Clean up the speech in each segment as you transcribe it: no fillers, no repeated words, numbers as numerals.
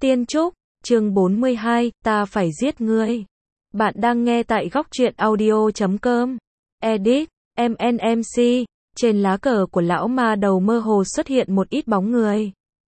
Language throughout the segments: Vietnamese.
Tiên Trúc, chương 42, ta phải giết ngươi. Bạn đang nghe tại góc truyện audio.com. Edit, MNMC, trên lá cờ của lão ma đầu mơ hồ xuất hiện một ít bóng người.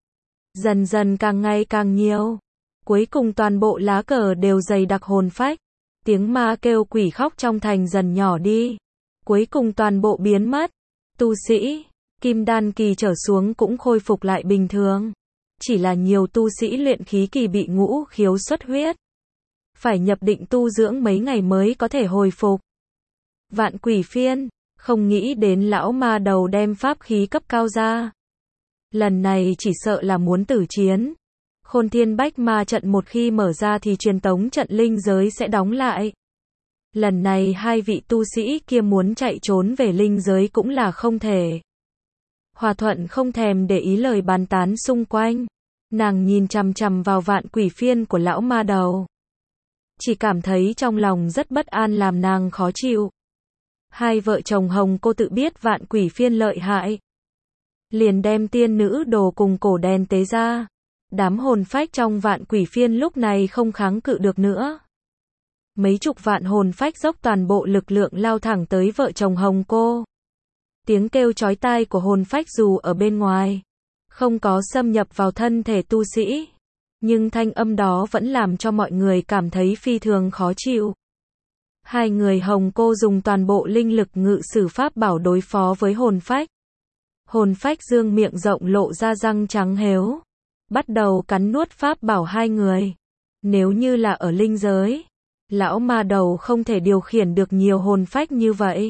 Dần dần càng ngày càng nhiều. Cuối cùng toàn bộ lá cờ đều dày đặc hồn phách. Tiếng ma kêu quỷ khóc trong thành dần nhỏ đi. Cuối cùng toàn bộ biến mất. Tu sĩ, kim đan kỳ trở xuống cũng khôi phục lại bình thường. Chỉ là nhiều tu sĩ luyện khí kỳ bị ngũ khiếu xuất huyết. Phải nhập định tu dưỡng mấy ngày mới có thể hồi phục. Vạn quỷ phiên, không nghĩ đến lão ma đầu đem pháp khí cấp cao ra. Lần này chỉ sợ là muốn tử chiến. Khôn Thiên Bách Ma trận một khi mở ra thì truyền tống trận linh giới sẽ đóng lại. Lần này hai vị tu sĩ kia muốn chạy trốn về linh giới cũng là không thể. Hòa Thuận không thèm để ý lời bàn tán xung quanh. Nàng nhìn chằm chằm vào vạn quỷ phiên của lão ma đầu. Chỉ cảm thấy trong lòng rất bất an làm nàng khó chịu. Hai vợ chồng Hồng Cô tự biết vạn quỷ phiên lợi hại. Liền đem tiên nữ đồ cùng cổ đèn tế ra. Đám hồn phách trong vạn quỷ phiên lúc này không kháng cự được nữa. Mấy chục vạn hồn phách dốc toàn bộ lực lượng lao thẳng tới vợ chồng Hồng Cô. Tiếng kêu chói tai của hồn phách dù ở bên ngoài, không có xâm nhập vào thân thể tu sĩ, nhưng thanh âm đó vẫn làm cho mọi người cảm thấy phi thường khó chịu. Hai người Hồng Cô dùng toàn bộ linh lực ngự sử pháp bảo đối phó với hồn phách. Hồn phách dương miệng rộng lộ ra răng trắng héo, bắt đầu cắn nuốt pháp bảo hai người. Nếu như là ở linh giới, lão ma đầu không thể điều khiển được nhiều hồn phách như vậy.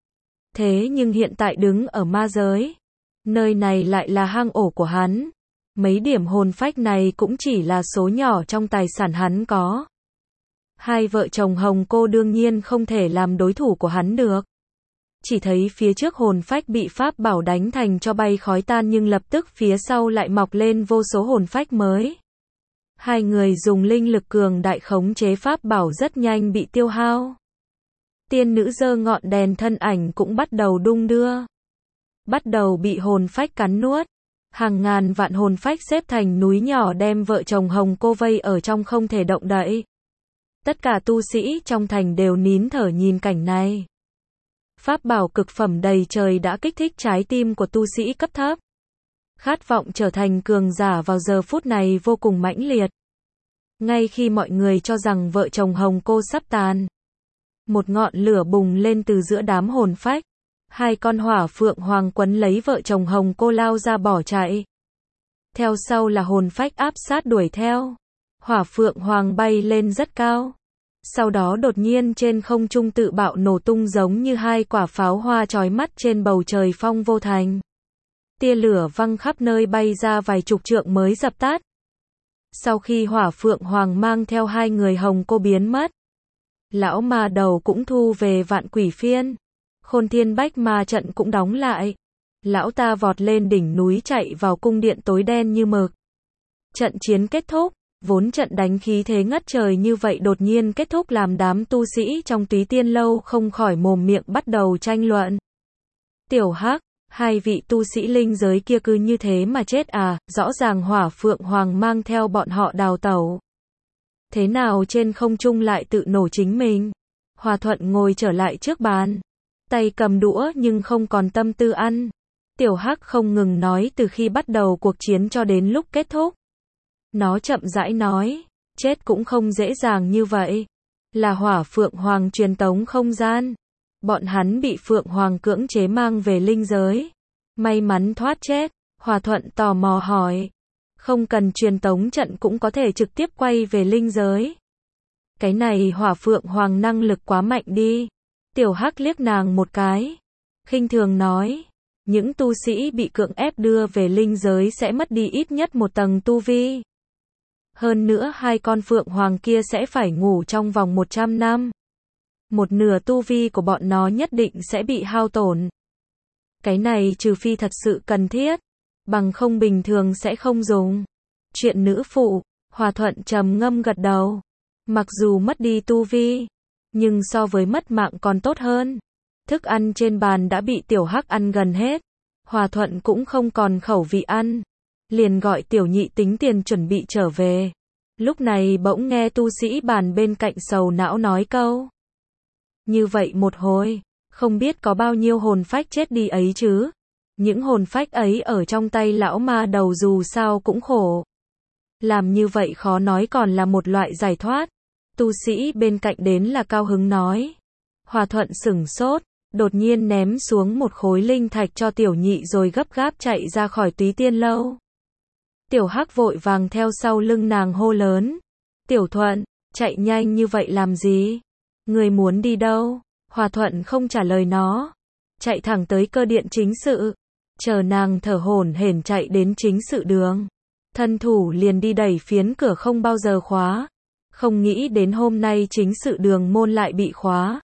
Thế nhưng hiện tại đứng ở ma giới, nơi này lại là hang ổ của hắn. Mấy điểm hồn phách này cũng chỉ là số nhỏ trong tài sản hắn có. Hai vợ chồng Hồng Cô đương nhiên không thể làm đối thủ của hắn được. Chỉ thấy phía trước hồn phách bị pháp bảo đánh thành cho bay khói tan, nhưng lập tức phía sau lại mọc lên vô số hồn phách mới. Hai người dùng linh lực cường đại khống chế pháp bảo rất nhanh bị tiêu hao. Tiên nữ giơ ngọn đèn thân ảnh cũng bắt đầu đung đưa. Bắt đầu bị hồn phách cắn nuốt. Hàng ngàn vạn hồn phách xếp thành núi nhỏ đem vợ chồng Hồng Cô vây ở trong không thể động đậy. Tất cả tu sĩ trong thành đều nín thở nhìn cảnh này. Pháp bảo cực phẩm đầy trời đã kích thích trái tim của tu sĩ cấp thấp. Khát vọng trở thành cường giả vào giờ phút này vô cùng mãnh liệt. Ngay khi mọi người cho rằng vợ chồng Hồng Cô sắp tàn, một ngọn lửa bùng lên từ giữa đám hồn phách. Hai con hỏa phượng hoàng quấn lấy vợ chồng Hồng Cô lao ra bỏ chạy. Theo sau là hồn phách áp sát đuổi theo. Hỏa phượng hoàng bay lên rất cao. Sau đó đột nhiên trên không trung tự bạo nổ tung giống như hai quả pháo hoa chói mắt trên bầu trời phong vô thành. Tia lửa văng khắp nơi bay ra vài chục trượng mới dập tắt. Sau khi hỏa phượng hoàng mang theo hai người Hồng Cô biến mất, lão ma đầu cũng thu về vạn quỷ phiên. Khôn Thiên Bách Ma trận cũng đóng lại. Lão ta vọt lên đỉnh núi chạy vào cung điện tối đen như mực. Trận chiến kết thúc, vốn trận đánh khí thế ngất trời như vậy đột nhiên kết thúc làm đám tu sĩ trong Túy Tiên Lâu không khỏi mồm miệng bắt đầu tranh luận. Tiểu Hắc, hai vị tu sĩ linh giới kia cứ như thế mà chết à, rõ ràng hỏa phượng hoàng mang theo bọn họ đào tẩu. Thế nào trên không trung lại tự nổ chính mình? Hòa Thuận ngồi trở lại trước bàn. Tay cầm đũa nhưng không còn tâm tư ăn. Tiểu Hắc không ngừng nói từ khi bắt đầu cuộc chiến cho đến lúc kết thúc. Nó chậm rãi nói, chết cũng không dễ dàng như vậy. Là hỏa phượng hoàng truyền tống không gian. Bọn hắn bị phượng hoàng cưỡng chế mang về linh giới. May mắn thoát chết. Hòa Thuận tò mò hỏi. Không cần truyền tống trận cũng có thể trực tiếp quay về linh giới. Cái này hỏa phượng hoàng năng lực quá mạnh đi. Tiểu Hắc liếc nàng một cái, khinh thường nói, những tu sĩ bị cưỡng ép đưa về linh giới sẽ mất đi ít nhất một tầng tu vi. Hơn nữa hai con phượng hoàng kia sẽ phải ngủ trong vòng 100 năm. Một nửa tu vi của bọn nó nhất định sẽ bị hao tổn. Cái này trừ phi thật sự cần thiết, bằng không bình thường sẽ không dùng. Chuyện nữ phụ, Hòa Thuận trầm ngâm gật đầu. Mặc dù mất đi tu vi, nhưng so với mất mạng còn tốt hơn. Thức ăn trên bàn đã bị Tiểu Hắc ăn gần hết. Hòa Thuận cũng không còn khẩu vị ăn. liền gọi Tiểu Nhị tính tiền chuẩn bị trở về. Lúc này bỗng nghe tu sĩ bàn bên cạnh sầu não nói câu. Như vậy một hồi, không biết có bao nhiêu hồn phách chết đi ấy chứ. Những hồn phách ấy ở trong tay lão ma đầu dù sao cũng khổ. Làm như vậy khó nói còn là một loại giải thoát. Tu sĩ bên cạnh đến là cao hứng nói. Hòa Thuận sửng sốt, đột nhiên ném xuống một khối linh thạch cho Tiểu Nhị rồi gấp gáp chạy ra khỏi Túy Tiên Lâu. Tiểu Hắc vội vàng theo sau lưng nàng hô lớn. Tiểu Thuận, chạy nhanh như vậy làm gì? Người muốn đi đâu? Hòa Thuận không trả lời nó. Chạy thẳng tới cơ điện chính sự. Chờ nàng thở hổn hển chạy đến chính sự đường. Thân thủ liền đi đẩy phiến cửa không bao giờ khóa. Không nghĩ đến hôm nay chính sự đường môn lại bị khóa.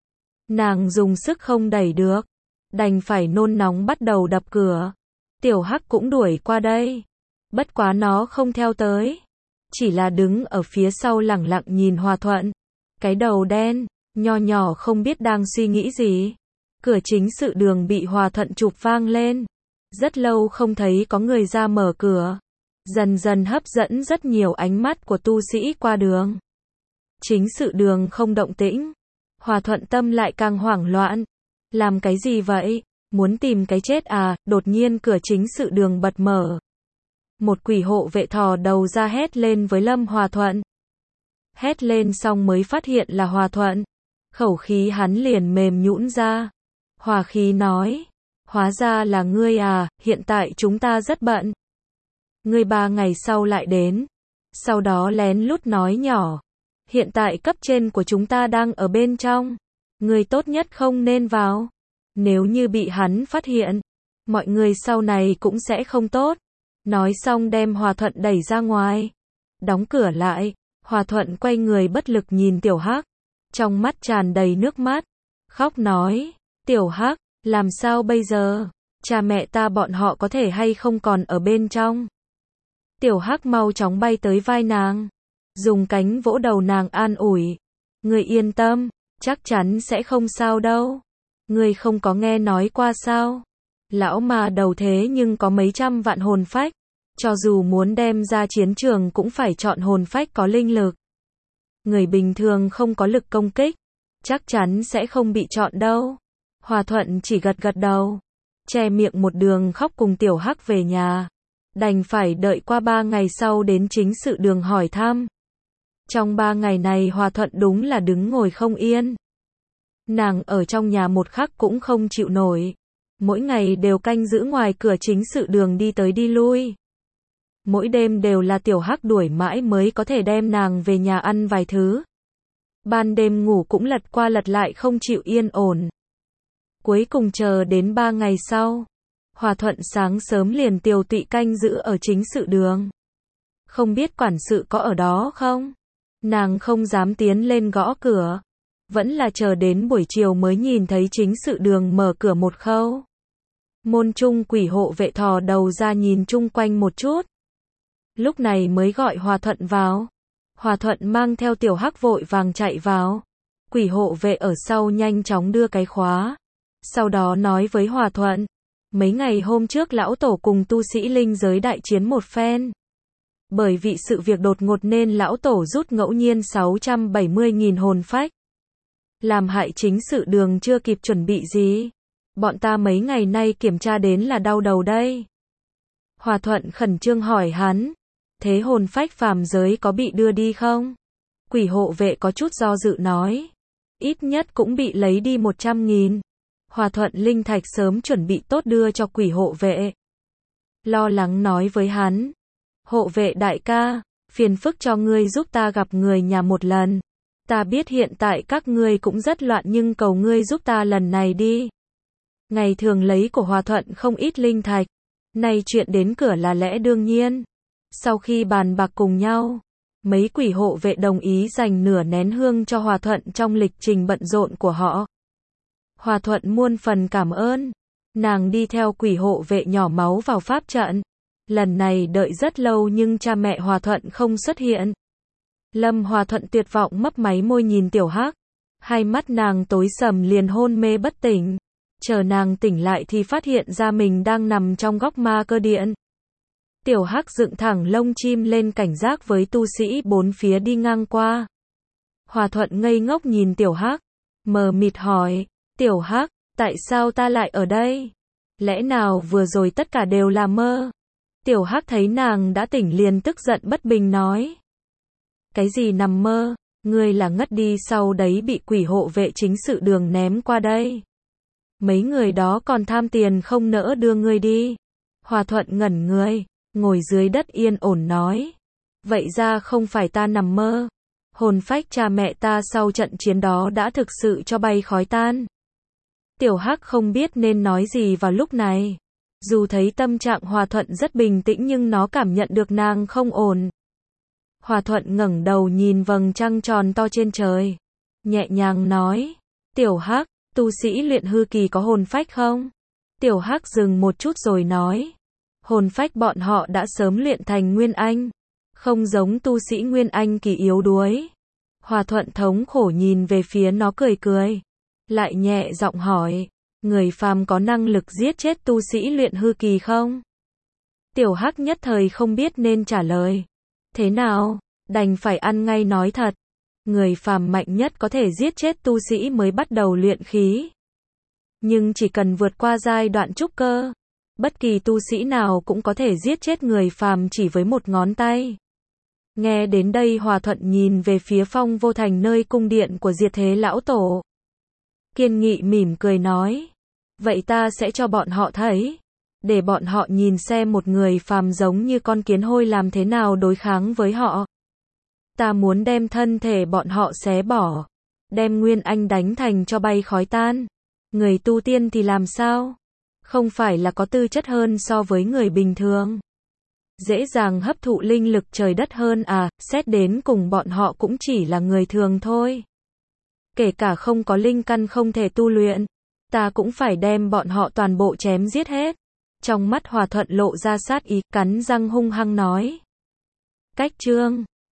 Nàng dùng sức không đẩy được. Đành phải nôn nóng bắt đầu đập cửa. Tiểu Hắc cũng đuổi qua đây. Bất quá nó không theo tới. Chỉ là đứng ở phía sau lẳng lặng nhìn Hòa Thuận. Cái đầu đen, nho nhỏ không biết đang suy nghĩ gì. Cửa chính sự đường bị Hòa Thuận chụp vang lên. Rất lâu không thấy có người ra mở cửa. Dần dần hấp dẫn rất nhiều ánh mắt của tu sĩ qua đường. Chính sự đường không động tĩnh. Hòa Thuận tâm lại càng hoảng loạn. Làm cái gì vậy? Muốn tìm cái chết à? Đột nhiên cửa chính sự đường bật mở. Một quỷ hộ vệ thò đầu ra hét lên với Lâm Hòa Thuận. Hét lên xong mới phát hiện là Hòa Thuận. Khẩu khí hắn liền mềm nhũn ra. Hòa khí nói. Hóa ra là ngươi à, hiện tại chúng ta rất bận. Ngươi 3 ngày sau lại đến. Sau đó lén lút nói nhỏ. Hiện tại cấp trên của chúng ta đang ở bên trong. Ngươi tốt nhất không nên vào. Nếu như bị hắn phát hiện, mọi người sau này cũng sẽ không tốt. Nói xong đem Hòa Thuận đẩy ra ngoài. Đóng cửa lại, Hòa Thuận quay người bất lực nhìn Tiểu Hắc. Trong mắt tràn đầy nước mắt. Khóc nói, Tiểu Hắc, làm sao bây giờ? Cha mẹ ta bọn họ có thể hay không còn ở bên trong? Tiểu Hắc mau chóng bay tới vai nàng. Dùng cánh vỗ đầu nàng an ủi. Ngươi yên tâm, chắc chắn sẽ không sao đâu. Ngươi không có nghe nói qua sao? Lão ma đầu thế nhưng có mấy trăm vạn hồn phách. Cho dù muốn đem ra chiến trường cũng phải chọn hồn phách có linh lực. Người bình thường không có lực công kích. Chắc chắn sẽ không bị chọn đâu. Hòa Thuận chỉ gật gật đầu. Che miệng một đường khóc cùng Tiểu Hắc về nhà. Đành phải đợi qua 3 ngày sau đến chính sự đường hỏi thăm. Trong 3 ngày này Hòa Thuận đúng là đứng ngồi không yên. Nàng ở trong nhà một khắc cũng không chịu nổi. Mỗi ngày đều canh giữ ngoài cửa chính sự đường đi tới đi lui. Mỗi đêm đều là Tiểu Hắc đuổi mãi mới có thể đem nàng về nhà ăn vài thứ. Ban đêm ngủ cũng lật qua lật lại không chịu yên ổn. Cuối cùng chờ đến 3 ngày sau. Hòa Thuận sáng sớm liền tiều tụy canh giữ ở chính sự đường. Không biết quản sự có ở đó không? Nàng không dám tiến lên gõ cửa. Vẫn là chờ đến buổi chiều mới nhìn thấy chính sự đường mở cửa một khâu. Môn trung quỷ hộ vệ thò đầu ra nhìn chung quanh một chút. Lúc này mới gọi Hòa Thuận vào. Hòa Thuận mang theo Tiểu Hắc vội vàng chạy vào. Quỷ hộ vệ ở sau nhanh chóng đưa cái khóa. Sau đó nói với Hòa Thuận. Mấy ngày hôm trước lão tổ cùng tu sĩ linh giới đại chiến một phen. Bởi vì sự việc đột ngột nên lão tổ rút ngẫu nhiên 670.000 hồn phách. Làm hại chính sự đường chưa kịp chuẩn bị gì. Bọn ta mấy ngày nay kiểm tra đến là đau đầu đây. Hòa Thuận khẩn trương hỏi hắn. Thế hồn phách phàm giới có bị đưa đi không? Quỷ hộ vệ có chút do dự nói. Ít nhất cũng bị lấy đi 100.000. Hòa Thuận linh thạch sớm chuẩn bị tốt đưa cho quỷ hộ vệ. Lo lắng nói với hắn. Hộ vệ đại ca, phiền phức cho ngươi giúp ta gặp người nhà một lần. Ta biết hiện tại các ngươi cũng rất loạn nhưng cầu ngươi giúp ta lần này đi. Ngày thường lấy của Hòa Thuận không ít linh thạch. Nay chuyện đến cửa là lẽ đương nhiên. Sau khi bàn bạc cùng nhau, mấy quỷ hộ vệ đồng ý dành nửa nén hương cho Hòa Thuận trong lịch trình bận rộn của họ. Hòa Thuận muôn phần cảm ơn. Nàng đi theo quỷ hộ vệ nhỏ máu vào pháp trận. Lần này đợi rất lâu nhưng cha mẹ Hòa Thuận không xuất hiện. Lâm Hòa Thuận tuyệt vọng mấp máy môi nhìn Tiểu Hắc. Hai mắt nàng tối sầm liền hôn mê bất tỉnh. Chờ nàng tỉnh lại thì phát hiện ra mình đang nằm trong góc ma cơ điện. Tiểu Hắc dựng thẳng lông chim lên cảnh giác với tu sĩ bốn phía đi ngang qua. Hòa Thuận ngây ngốc nhìn Tiểu Hắc, mờ mịt hỏi, Tiểu Hắc, tại sao ta lại ở đây? Lẽ nào vừa rồi tất cả đều là mơ? Tiểu Hắc thấy nàng đã tỉnh liền tức giận bất bình nói. Cái gì nằm mơ? Ngươi là ngất đi sau đấy bị quỷ hộ vệ chính sự đường ném qua đây. Mấy người đó còn tham tiền không nỡ đưa ngươi đi. Hòa Thuận ngẩn người, ngồi dưới đất yên ổn nói. Vậy ra không phải ta nằm mơ. Hồn phách cha mẹ ta sau trận chiến đó đã thực sự cho bay khói tan. Tiểu Hắc không biết nên nói gì vào lúc này. Dù thấy tâm trạng Hòa Thuận rất bình tĩnh nhưng nó cảm nhận được nàng không ổn. Hòa Thuận ngẩng đầu nhìn vầng trăng tròn to trên trời. Nhẹ nhàng nói. Tiểu Hắc, tu sĩ luyện hư kỳ có hồn phách không? Tiểu Hắc dừng một chút rồi nói. Hồn phách bọn họ đã sớm luyện thành Nguyên Anh. Không giống tu sĩ Nguyên Anh kỳ yếu đuối. Hòa Thuận thống khổ nhìn về phía nó cười cười. Lại nhẹ giọng hỏi. Người phàm có năng lực giết chết tu sĩ luyện hư kỳ không? Tiểu Hắc nhất thời không biết nên trả lời. Thế nào? Đành phải ăn ngay nói thật. Người phàm mạnh nhất có thể giết chết tu sĩ mới bắt đầu luyện khí. Nhưng chỉ cần vượt qua giai đoạn trúc cơ, bất kỳ tu sĩ nào cũng có thể giết chết người phàm chỉ với một ngón tay. Nghe đến đây Hòa Thuận nhìn về phía Phong Vô Thành nơi cung điện của Diệt Thế Lão Tổ. Kiên Nghị mỉm cười nói. Vậy ta sẽ cho bọn họ thấy. Để bọn họ nhìn xem một người phàm giống như con kiến hôi làm thế nào đối kháng với họ. Ta muốn đem thân thể bọn họ xé bỏ. Đem Nguyên Anh đánh thành cho bay khói tan. Người tu tiên thì làm sao? Không phải là có tư chất hơn so với người bình thường. Dễ dàng hấp thụ linh lực trời đất hơn à, xét đến cùng bọn họ cũng chỉ là người thường thôi. Kể cả không có linh căn không thể tu luyện, ta cũng phải đem bọn họ toàn bộ chém giết hết. Trong mắt Hòa Thuận lộ ra sát ý, cắn răng hung hăng nói. Cách chương